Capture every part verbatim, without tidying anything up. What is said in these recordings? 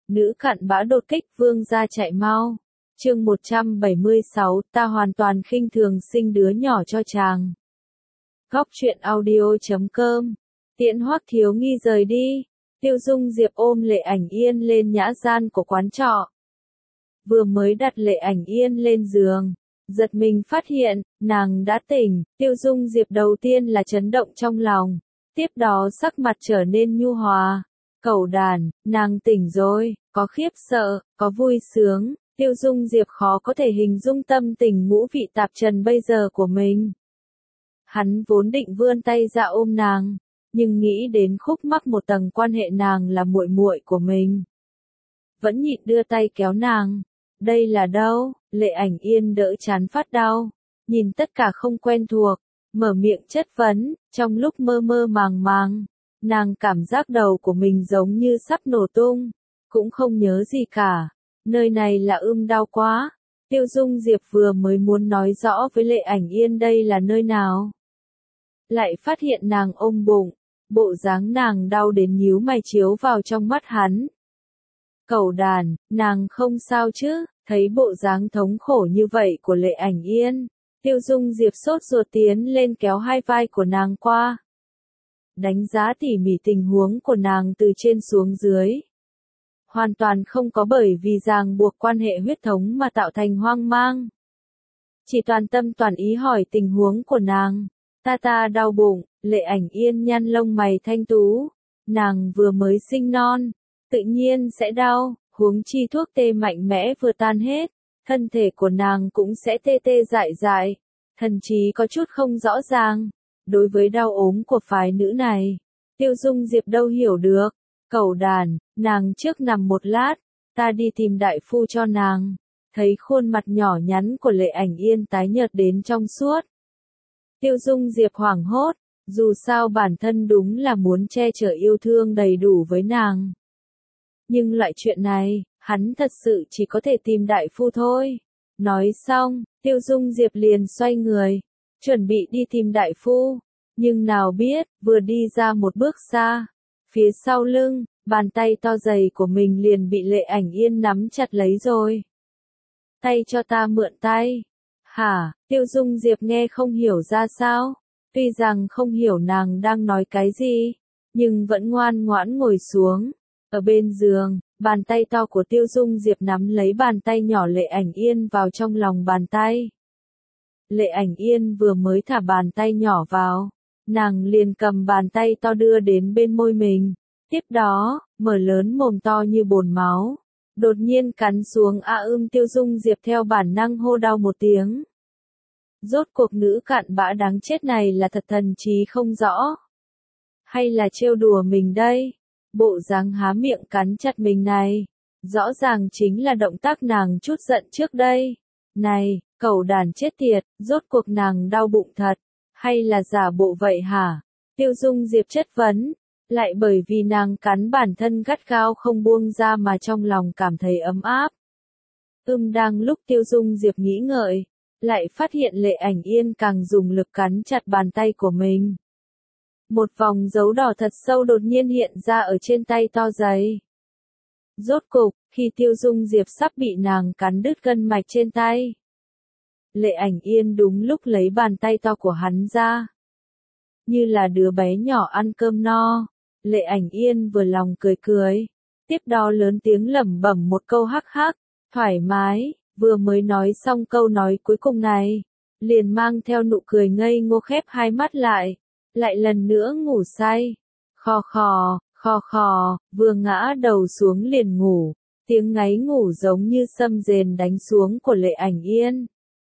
Nữ cặn bã đột kích vương gia chạy mau. Chương một trăm bảy mươi sáu, ta hoàn toàn khinh thường sinh đứa nhỏ cho chàng. Góc truyện audio chấm com. Tiễn Hoắc Thiếu Nghi rời đi, Tiêu Dung Diệp ôm Lệ Ảnh Yên lên nhã gian của quán trọ. Vừa mới đặt Lệ Ảnh Yên lên giường, giật mình phát hiện, nàng đã tỉnh. Tiêu Dung Diệp đầu tiên là chấn động trong lòng, tiếp đó sắc mặt trở nên nhu hòa. Cẩu đàn, nàng tỉnh rồi, có khiếp sợ, có vui sướng. Tiêu Dung Diệp khó có thể hình dung tâm tình ngũ vị tạp trần bây giờ của mình. Hắn vốn định vươn tay ra ôm nàng, nhưng nghĩ đến khúc mắc một tầng quan hệ nàng là muội muội của mình, vẫn nhịn đưa tay kéo nàng. Đây là đâu? Lệ Ảnh Yên đỡ chán phát đau, nhìn tất cả không quen thuộc, mở miệng chất vấn. Trong lúc mơ mơ màng màng, nàng cảm giác đầu của mình giống như sắp nổ tung, cũng không nhớ gì cả. Nơi này là ưm đau quá. Tiêu Dung Diệp vừa mới muốn nói rõ với Lệ Ảnh Yên đây là nơi nào, lại phát hiện nàng ôm bụng, bộ dáng nàng đau đến nhíu mày chiếu vào trong mắt hắn. Cẩu đàn, nàng không sao chứ? Thấy bộ dáng thống khổ như vậy của Lệ Ảnh Yên, Tiêu Dung Diệp sốt ruột tiến lên kéo hai vai của nàng qua, đánh giá tỉ mỉ tình huống của nàng từ trên xuống dưới. Hoàn toàn không có bởi vì ràng buộc quan hệ huyết thống mà tạo thành hoang mang. Chỉ toàn tâm toàn ý hỏi tình huống của nàng. Ta ta đau bụng. Lệ Ảnh Yên nhăn lông mày thanh tú. Nàng vừa mới sinh non, tự nhiên sẽ đau, huống chi thuốc tê mạnh mẽ vừa tan hết, thân thể của nàng cũng sẽ tê tê dại dại, thần chí có chút không rõ ràng. Đối với đau ốm của phái nữ này, Tiêu Dung Diệp đâu hiểu được. Cẩu đàn, nàng trước nằm một lát, ta đi tìm đại phu cho nàng. Thấy khuôn mặt nhỏ nhắn của Lệ Ảnh Yên tái nhợt đến trong suốt, Tiêu Dung Diệp hoảng hốt, dù sao bản thân đúng là muốn che chở yêu thương đầy đủ với nàng. Nhưng loại chuyện này, hắn thật sự chỉ có thể tìm đại phu thôi. Nói xong, Tiêu Dung Diệp liền xoay người, chuẩn bị đi tìm đại phu. Nhưng nào biết, vừa đi ra một bước xa, phía sau lưng, bàn tay to dày của mình liền bị Lệ Ảnh Yên nắm chặt lấy rồi. Tay cho ta mượn tay. Hả? Tiêu Dung Diệp nghe không hiểu ra sao. Tuy rằng không hiểu nàng đang nói cái gì, nhưng vẫn ngoan ngoãn ngồi xuống. Ở bên giường, bàn tay to của Tiêu Dung Diệp nắm lấy bàn tay nhỏ Lệ Ảnh Yên vào trong lòng bàn tay. Lệ Ảnh Yên vừa mới thả bàn tay nhỏ vào, nàng liền cầm bàn tay to đưa đến bên môi mình. Tiếp đó, mở lớn mồm to như bồn máu, đột nhiên cắn xuống a ưm. Tiêu Dung Diệp theo bản năng hô đau một tiếng. Rốt cuộc nữ cặn bã đáng chết này là thật thần trí không rõ, hay là trêu đùa mình đây? Bộ dáng há miệng cắn chặt mình này, rõ ràng chính là động tác nàng chút giận trước đây. Này, cẩu đàn chết tiệt, rốt cuộc nàng đau bụng thật, hay là giả bộ vậy hả? Tiêu Dung Diệp chất vấn, lại bởi vì nàng cắn bản thân gắt gao không buông ra mà trong lòng cảm thấy ấm áp. Ưm đang lúc Tiêu Dung Diệp nghĩ ngợi, lại phát hiện Lệ Ảnh Yên càng dùng lực cắn chặt bàn tay của mình. Một vòng dấu đỏ thật sâu đột nhiên hiện ra ở trên tay to dày. Rốt cục, khi Tiêu Dung Diệp sắp bị nàng cắn đứt gân mạch trên tay, Lệ Ảnh Yên đúng lúc lấy bàn tay to của hắn ra. Như là đứa bé nhỏ ăn cơm no, Lệ Ảnh Yên vừa lòng cười cười, tiếp đó lớn tiếng lẩm bẩm một câu hắc hắc, thoải mái. Vừa mới nói xong câu nói cuối cùng này, liền mang theo nụ cười ngây ngô khép hai mắt lại, lại lần nữa ngủ say. Khò khò, khò khò, vừa ngã đầu xuống liền ngủ, tiếng ngáy ngủ giống như sâm rền đánh xuống của Lệ Ảnh Yên.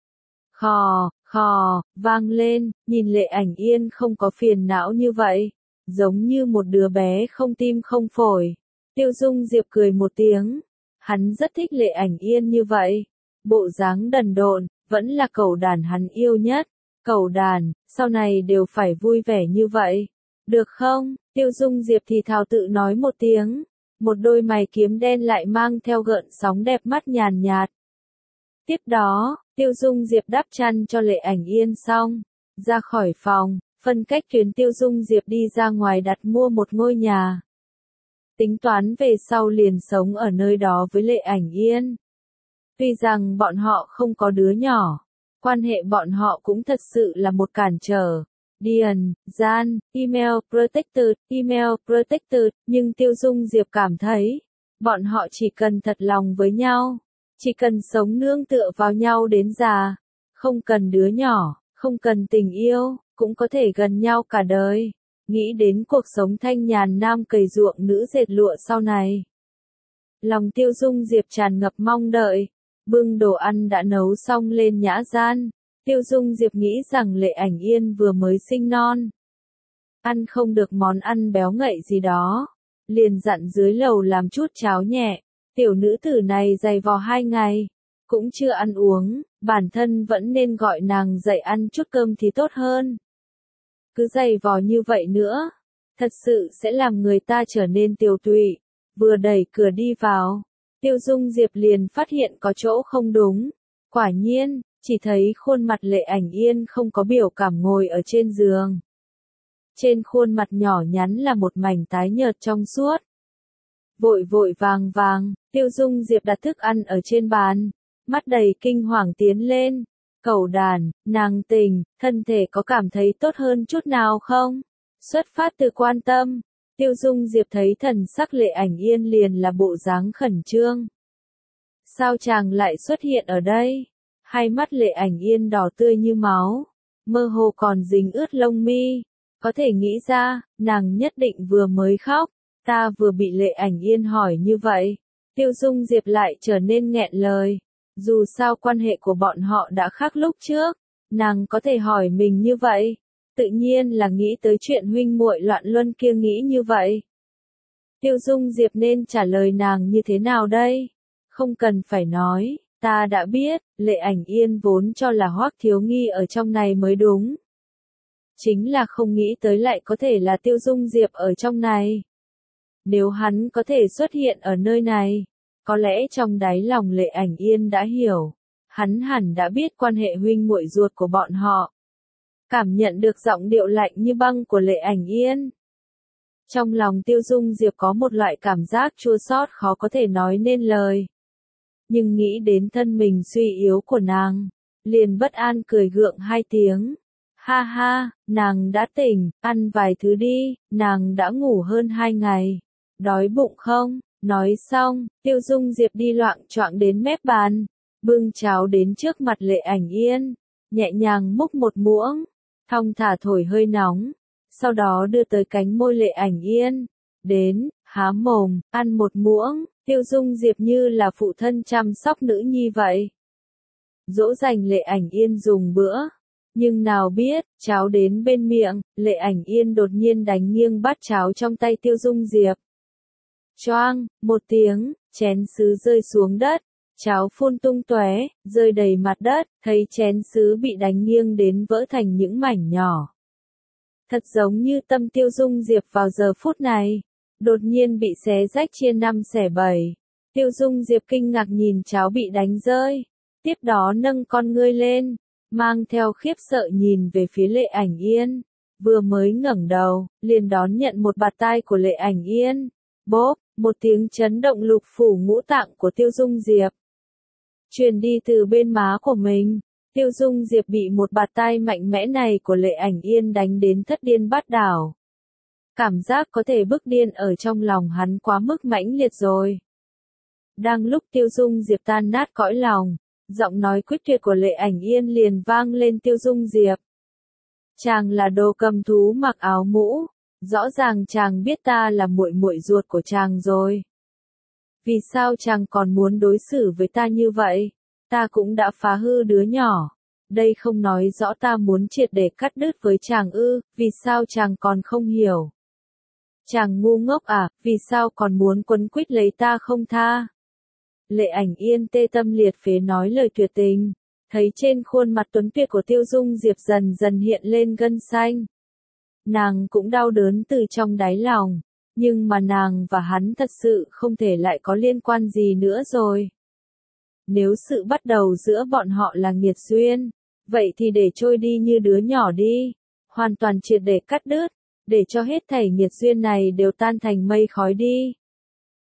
Khò, khò, vang lên, nhìn Lệ Ảnh Yên không có phiền não như vậy, giống như một đứa bé không tim không phổi. Tiêu Dung Diệp cười một tiếng, hắn rất thích Lệ Ảnh Yên như vậy. Bộ dáng đần độn, vẫn là cẩu đàn hắn yêu nhất. Cẩu đàn, sau này đều phải vui vẻ như vậy. Được không? Tiêu Dung Diệp thì thào tự nói một tiếng. Một đôi mày kiếm đen lại mang theo gợn sóng đẹp mắt nhàn nhạt. Tiếp đó, Tiêu Dung Diệp đắp chăn cho Lệ Ảnh Yên xong, ra khỏi phòng, phân cách tuyến Tiêu Dung Diệp đi ra ngoài đặt mua một ngôi nhà. tính toán về sau liền sống ở nơi đó với Lệ Ảnh Yên. Tuy rằng bọn họ không có đứa nhỏ, quan hệ bọn họ cũng thật sự là một cản trở. Điền, gian, email protected, email protected, nhưng Tiêu Dung Diệp cảm thấy, bọn họ chỉ cần thật lòng với nhau, chỉ cần sống nương tựa vào nhau đến già, không cần đứa nhỏ, không cần tình yêu, cũng có thể gần nhau cả đời. Nghĩ đến cuộc sống thanh nhàn nam cày ruộng nữ dệt lụa sau này. Lòng Tiêu Dung Diệp tràn ngập mong đợi, bưng đồ ăn đã nấu xong lên nhã gian. Tiêu Dung Diệp nghĩ rằng Lệ Ảnh Yên vừa mới sinh non, ăn không được món ăn béo ngậy gì đó, liền dặn dưới lầu làm chút cháo nhẹ. Tiểu nữ tử này dày vò hai ngày, cũng chưa ăn uống, bản thân vẫn nên gọi nàng dậy ăn chút cơm thì tốt hơn. Cứ dày vò như vậy nữa, thật sự sẽ làm người ta trở nên tiều tụy. Vừa đẩy cửa đi vào, Tiêu Dung Diệp liền phát hiện có chỗ không đúng. Quả nhiên, chỉ thấy khuôn mặt Lệ Ảnh Yên không có biểu cảm ngồi ở trên giường. Trên khuôn mặt nhỏ nhắn là một mảnh tái nhợt trong suốt. Vội vội vàng vàng, Tiêu Dung Diệp đặt thức ăn ở trên bàn, mắt đầy kinh hoàng tiến lên. Cẩu đàn, nàng tình, thân thể có cảm thấy tốt hơn chút nào không? Xuất phát từ quan tâm, Tiêu Dung Diệp thấy thần sắc Lệ Ảnh Yên liền là bộ dáng khẩn trương. Sao chàng lại xuất hiện ở đây? Hai mắt Lệ Ảnh Yên đỏ tươi như máu, mơ hồ còn dính ướt lông mi. Có thể nghĩ ra, nàng nhất định vừa mới khóc. Ta vừa bị Lệ Ảnh Yên hỏi như vậy. Tiêu Dung Diệp lại trở nên nghẹn lời. Dù sao quan hệ của bọn họ đã khác lúc trước, nàng có thể hỏi mình như vậy, tự nhiên là nghĩ tới chuyện huynh muội loạn luân kia nghĩ như vậy. Tiêu Dung Diệp nên trả lời nàng như thế nào đây? Không cần phải nói, ta đã biết, Lệ Ảnh Yên vốn cho là Hoắc Thiếu Nghi ở trong này mới đúng. Chính là không nghĩ tới lại có thể là Tiêu Dung Diệp ở trong này. Nếu hắn có thể xuất hiện ở nơi này, có lẽ trong đáy lòng Lệ Ảnh Yên đã hiểu, hắn hẳn đã biết quan hệ huynh muội ruột của bọn họ. Cảm nhận được giọng điệu lạnh như băng của Lệ Ảnh Yên. Trong lòng Tiêu Dung Diệp có một loại cảm giác chua xót khó có thể nói nên lời. Nhưng nghĩ đến thân mình suy yếu của nàng, liền bất an cười gượng hai tiếng. Ha ha, nàng đã tỉnh, ăn vài thứ đi, nàng đã ngủ hơn hai ngày. Đói bụng không? Nói xong, Tiêu Dung Diệp đi loạng choạng đến mép bàn, bưng cháo đến trước mặt Lệ Ảnh Yên, nhẹ nhàng múc một muỗng, thong thả thổi hơi nóng, sau đó đưa tới cánh môi Lệ Ảnh Yên, đến, há mồm, ăn một muỗng. Tiêu Dung Diệp như là phụ thân chăm sóc nữ nhi vậy. Dỗ dành Lệ Ảnh Yên dùng bữa, nhưng nào biết, cháo đến bên miệng, Lệ Ảnh Yên đột nhiên đánh nghiêng bát cháo trong tay Tiêu Dung Diệp. Choang, một tiếng, chén sứ rơi xuống đất, cháo phun tung tóe, rơi đầy mặt đất, thấy chén sứ bị đánh nghiêng đến vỡ thành những mảnh nhỏ. Thật giống như tâm Tiêu Dung Diệp vào giờ phút này, đột nhiên bị xé rách chia năm xẻ bảy. Tiêu Dung Diệp kinh ngạc nhìn cháo bị đánh rơi, tiếp đó nâng con ngươi lên, mang theo khiếp sợ nhìn về phía Lệ Ảnh Yên, vừa mới ngẩng đầu, liền đón nhận một bạt tai của Lệ Ảnh Yên. Bốp, một tiếng chấn động lục phủ ngũ tạng của Tiêu Dung Diệp. Truyền đi từ bên má của mình, Tiêu Dung Diệp bị một bạt tai mạnh mẽ này của Lệ Ảnh Yên đánh đến thất điên bát đảo. Cảm giác có thể bức điên ở trong lòng hắn quá mức mãnh liệt rồi. Đang lúc Tiêu Dung Diệp tan nát cõi lòng, giọng nói quyết tuyệt của Lệ Ảnh Yên liền vang lên Tiêu Dung Diệp. Chàng là đồ cầm thú mặc áo mũ, rõ ràng chàng biết ta là muội muội ruột của chàng rồi. Vì sao chàng còn muốn đối xử với ta như vậy? Ta cũng đã phá hư đứa nhỏ. Đây không nói rõ ta muốn triệt để cắt đứt với chàng ư, vì sao chàng còn không hiểu? Chàng ngu ngốc à, vì sao còn muốn quấn quýt lấy ta không tha? Lệ Ảnh Yên tê tâm liệt phế nói lời tuyệt tình, thấy trên khuôn mặt tuấn tuyệt của Tiêu Dung Diệp dần dần hiện lên gân xanh. Nàng cũng đau đớn từ trong đáy lòng, nhưng mà nàng và hắn thật sự không thể lại có liên quan gì nữa rồi. Nếu sự bắt đầu giữa bọn họ là nghiệt duyên, vậy thì để trôi đi như đứa nhỏ đi, hoàn toàn triệt để cắt đứt, để cho hết thảy nghiệt duyên này đều tan thành mây khói đi.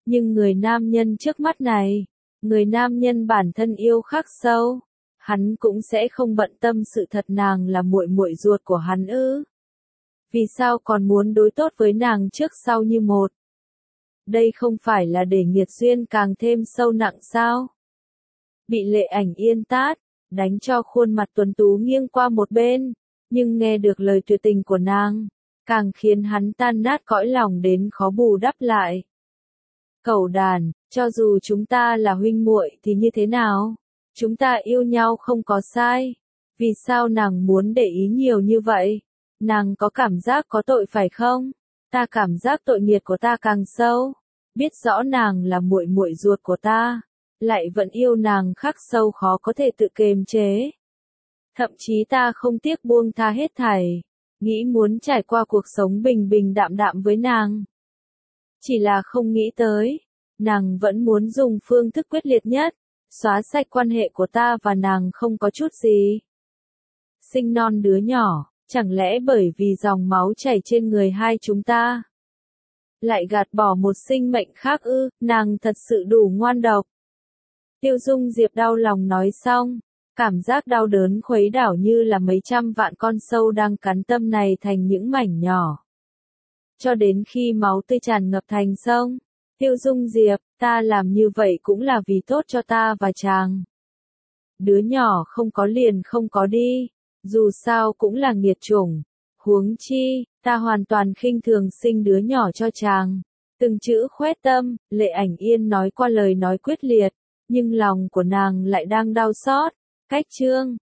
Nhưng người nam nhân trước mắt này, người nam nhân bản thân yêu khắc sâu, hắn cũng sẽ không bận tâm sự thật nàng là muội muội ruột của hắn ư? Vì sao còn muốn đối tốt với nàng trước sau như một? Đây không phải là để nghiệt duyên càng thêm sâu nặng sao? Bị Lệ Ảnh Yên tát, đánh cho khuôn mặt tuấn tú nghiêng qua một bên, nhưng nghe được lời tuyệt tình của nàng, càng khiến hắn tan nát cõi lòng đến khó bù đắp lại. Cẩu đàn, cho dù chúng ta là huynh muội thì như thế nào? Chúng ta yêu nhau không có sai. Vì sao nàng muốn để ý nhiều như vậy? Nàng có cảm giác có tội phải không? Ta cảm giác tội nghiệp của ta càng sâu. Biết rõ nàng là muội muội ruột của ta, lại vẫn yêu nàng khắc sâu khó có thể tự kiềm chế. Thậm chí ta không tiếc buông tha hết thảy, nghĩ muốn trải qua cuộc sống bình bình đạm đạm với nàng. Chỉ là không nghĩ tới, nàng vẫn muốn dùng phương thức quyết liệt nhất, xóa sạch quan hệ của ta và nàng không có chút gì. Sinh non đứa nhỏ, chẳng lẽ bởi vì dòng máu chảy trên người hai chúng ta, lại gạt bỏ một sinh mệnh khác ư? Nàng thật sự đủ ngoan độc. Tiêu Dung Diệp đau lòng nói xong, cảm giác đau đớn khuấy đảo như là mấy trăm vạn con sâu đang cắn tâm này thành những mảnh nhỏ. Cho đến khi máu tươi tràn ngập thành sông, Tiêu Dung Diệp, ta làm như vậy cũng là vì tốt cho ta và chàng. Đứa nhỏ không có liền không có đi, dù sao cũng là nghiệt chủng. Huống chi, ta hoàn toàn khinh thường sinh đứa nhỏ cho chàng. Từng chữ khoét tâm, Lệ Ảnh Yên nói qua lời nói quyết liệt, nhưng lòng của nàng lại đang đau xót. Cách chương